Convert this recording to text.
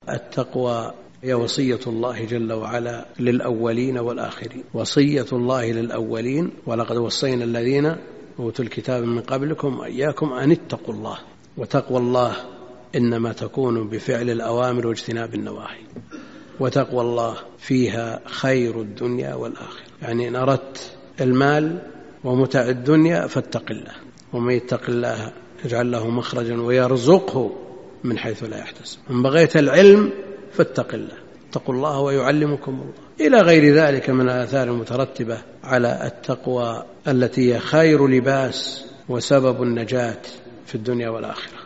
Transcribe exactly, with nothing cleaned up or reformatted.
التقوى هي وصية الله جل وعلا للأولين والآخرين، وصية الله للأولين: ولقد وصينا الذين أوتوا الكتاب من قبلكم وإياكم أن اتقوا الله. وتقوى الله إنما تكون بفعل الأوامر واجتناب النواهي، وتقوى الله فيها خير الدنيا والآخرة. يعني إن أردت المال ومتع الدنيا فاتق الله، ومن يتق الله يجعل له مخرجا ويرزقه من حيث لا يحتسب. إن بغيت العلم فاتق الله، اتقوا الله ويعلمكم الله، إلى غير ذلك من الآثار المترتبة على التقوى التي هي خير لباس وسبب النجاة في الدنيا والآخرة.